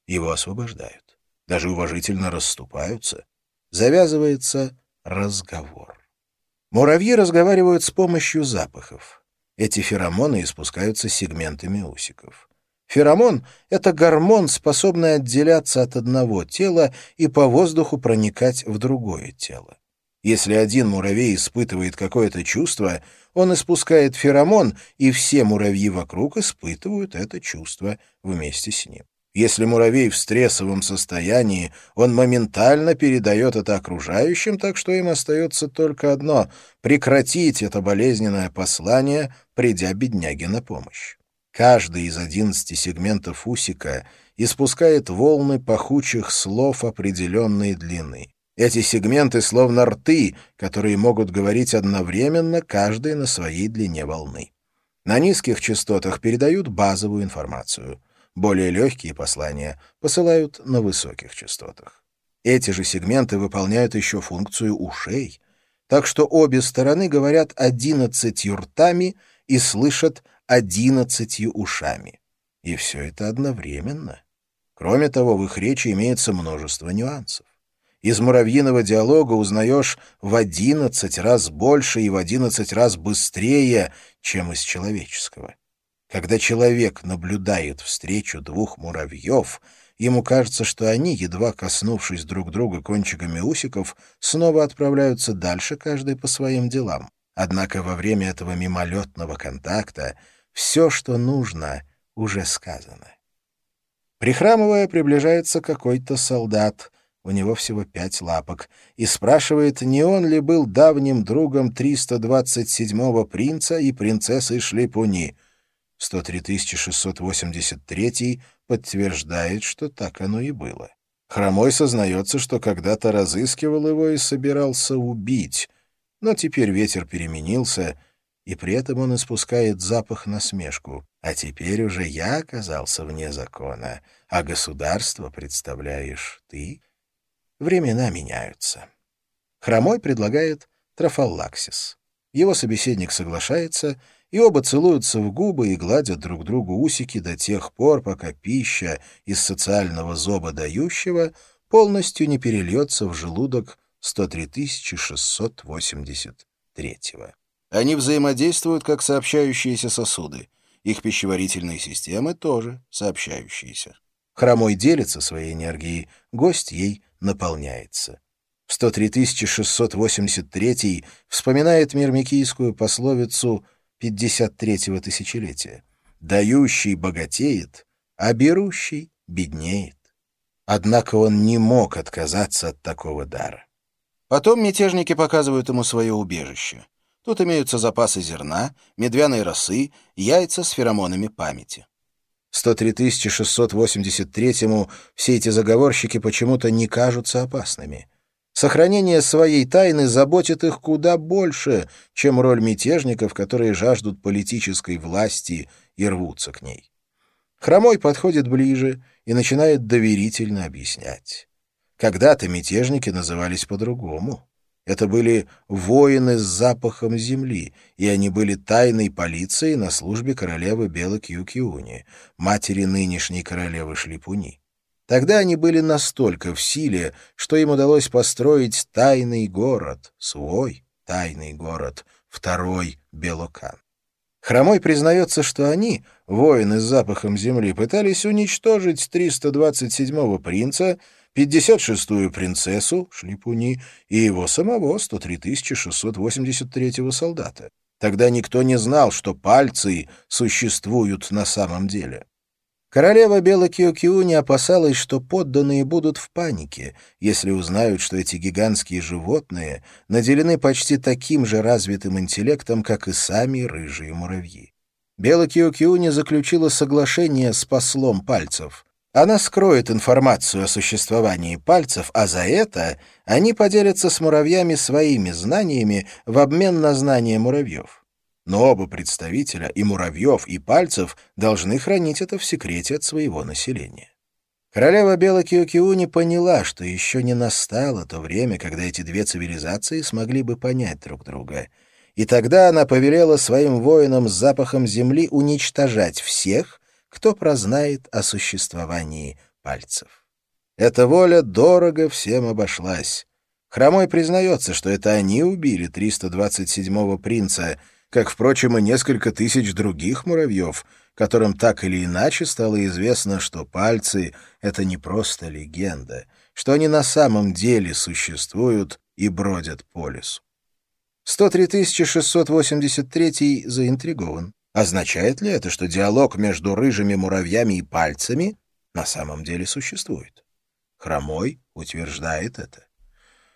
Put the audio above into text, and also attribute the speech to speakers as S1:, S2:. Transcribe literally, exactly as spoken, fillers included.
S1: Его освобождают. Даже уважительно расступаются. Завязывается разговор. Муравьи разговаривают с помощью запахов. Эти феромоны испускаются сегментами усиков. Феромон — это гормон, способный отделяться от одного тела и по воздуху проникать в другое тело. Если один муравей испытывает какое-то чувство, он испускает феромон, и все муравьи вокруг испытывают это чувство вместе с ним. Если муравей в стрессовом состоянии, он моментально передает это окружающим, так что им остается только одно — прекратить это болезненное послание, придя бедняге на помощь. Каждый из одиннадцати сегментов усика испускает волны пахучих слов определенной длины. Эти сегменты словно рты, которые могут говорить одновременно, каждый на своей длине волны. На низких частотах передают базовую информацию. Более легкие послания посылают на высоких частотах. Эти же сегменты выполняют еще функцию ушей, так что обе стороны говорят одиннадцатью ртами и слышат одиннадцатью ушами. И все это одновременно. Кроме того, в их речи имеется множество нюансов. Из муравьиного диалога узнаешь в одиннадцать раз больше и в одиннадцать раз быстрее, чем из человеческого. Когда человек наблюдает встречу двух муравьев, ему кажется, что они, едва коснувшись друг друга кончиками усиков, снова отправляются дальше каждый по своим делам. Однако во время этого мимолетного контакта все, что нужно, уже сказано. Прихрамывая, приближается какой-то солдат, у него всего пять лапок, и спрашивает, не он ли был давним другом триста двадцать седьмого принца и принцессы Шлипуни. сто три тысячи шестьсот восемьдесят третий подтверждает, что так оно и было. Хромой сознается, что когда-то разыскивал его и собирался убить, но теперь ветер переменился, и при этом он испускает запах насмешку. А теперь уже я оказался вне закона, а государство представляешь ты. Времена меняются. Хромой предлагает трофаллаксис. Его собеседник соглашается, и оба целуются в губы и гладят друг другу усики до тех пор, пока пища из социального зоба дающего полностью не перельется в желудок сто три тысячи шестьсот восемьдесят третьего. Они взаимодействуют как сообщающиеся сосуды. Их пищеварительные системы тоже сообщающиеся. Хромой делится своей энергией, гость ей наполняется. В сто три тысячи шестьсот восемьдесят третий вспоминает мирмикийскую пословицу пятьдесят третьего тысячелетия. «Дающий богатеет, а берущий беднеет». Однако он не мог отказаться от такого дара. Потом мятежники показывают ему свое убежище. Тут имеются запасы зерна, медвяной росы, яйца с феромонами памяти. сто три тысячи шестьсот восемьдесят третьему все эти заговорщики почему-то не кажутся опасными. Сохранение своей тайны заботит их куда больше, чем роль мятежников, которые жаждут политической власти и рвутся к ней. Хромой подходит ближе и начинает доверительно объяснять. Когда-то мятежники назывались по-другому. Это были воины с запахом земли, и они были тайной полицией на службе королевы Белокиукиуни, матери нынешней королевы Шлипуни. Тогда они были настолько в силе, что им удалось построить тайный город, свой тайный город, второй Белокан. Хромой признается, что они, воины с запахом земли, пытались уничтожить триста двадцать седьмого принца, пятьдесят шестую принцессу Шлипуни и его самого сто три тысячи шестьсот восемьдесят третьего солдата. Тогда никто не знал, что пальцы существуют на самом деле. Королева Белокиукиуни опасалась, что подданные будут в панике, если узнают, что эти гигантские животные наделены почти таким же развитым интеллектом, как и сами рыжие муравьи. Белокиукиуни заключила соглашение с послом пальцев. Она скроет информацию о существовании пальцев, а за это они поделятся с муравьями своими знаниями в обмен на знания муравьев. Но оба представителя, и муравьев, и пальцев, должны хранить это в секрете от своего населения. Королева Белокиукиуни поняла, что еще не настало то время, когда эти две цивилизации смогли бы понять друг друга. И тогда она повелела своим воинам с запахом земли уничтожать всех, кто прознает о существовании пальцев. Эта воля дорого всем обошлась. Хромой признается, что это они убили триста двадцать седьмого принца, как, впрочем, и несколько тысяч других муравьев, которым так или иначе стало известно, что пальцы — это не просто легенда, что они на самом деле существуют и бродят по лесу. сто три тысячи шестьсот восемьдесят третий заинтригован. Означает ли это, что диалог между рыжими муравьями и пальцами на самом деле существует? Хромой утверждает это.